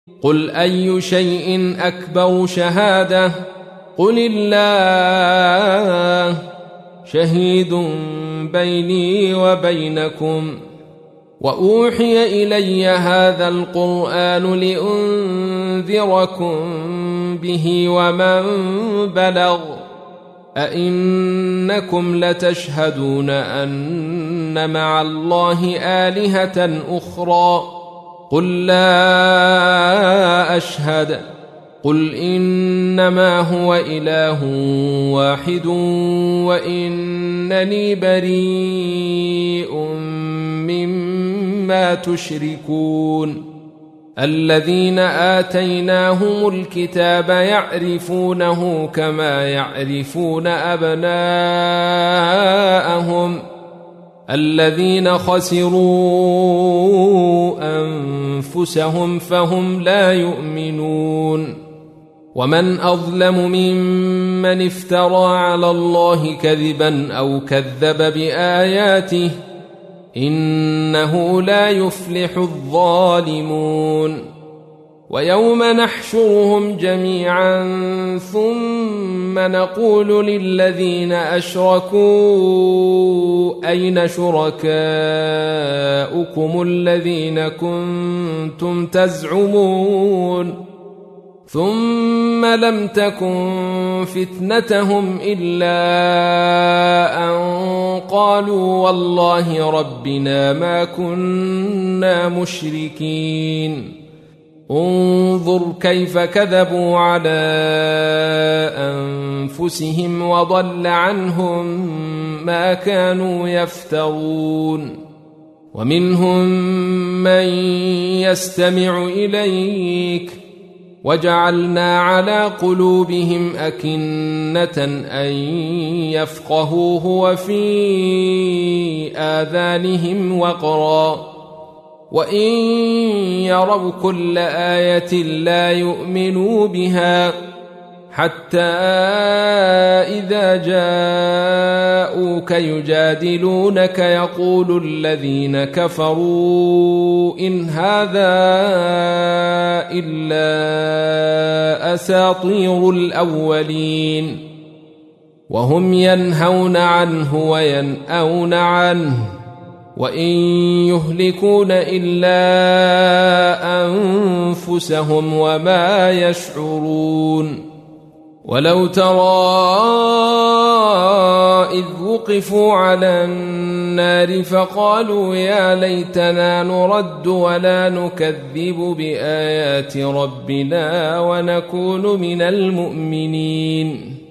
قل أي شيء أكبر شهادة قل الله شهيد بيني وبينكم وأوحي إلي هذا القرآن لأنذركم به ومن بلغ أئنكم لتشهدون أن مع الله آلهة أخرى قل لا أشهد قل إنما هو إله واحد وإنني بريء مما تشركون الذين آتيناهم الكتاب يعرفونه كما يعرفون أبناءهم الذين خسروا أنفسهم فهم لا يؤمنون ومن أظلم ممن افترى على الله كذبا أو كذب بآياته إنه لا يفلح الظالمون ويوم نحشرهم جميعا ثم نقول للذين أشركوا أين شركاؤكم الذين كنتم تزعمون ثم لم تكن فتنتهم إلا أن قالوا والله ربنا ما كنا مشركين انظر كيف كذبوا على أنفسهم وضل عنهم ما كانوا يفترون ومنهم من يستمع إليك وجعلنا على قلوبهم أكنة أن يفقهوه وفي آذانهم وقرا وإن يروا كل آية لا يؤمنوا بها حتى إذا جاءوك يجادلونك يقول الذين كفروا إن هذا إلا أساطير الأولين وهم ينهون عنه وينأون عنه وإن يهلكون إلا أنفسهم وما يشعرون ولو ترى إذ وقفوا على النار فقالوا يا ليتنا نرد ولا نكذب بآيات ربنا ونكون من المؤمنين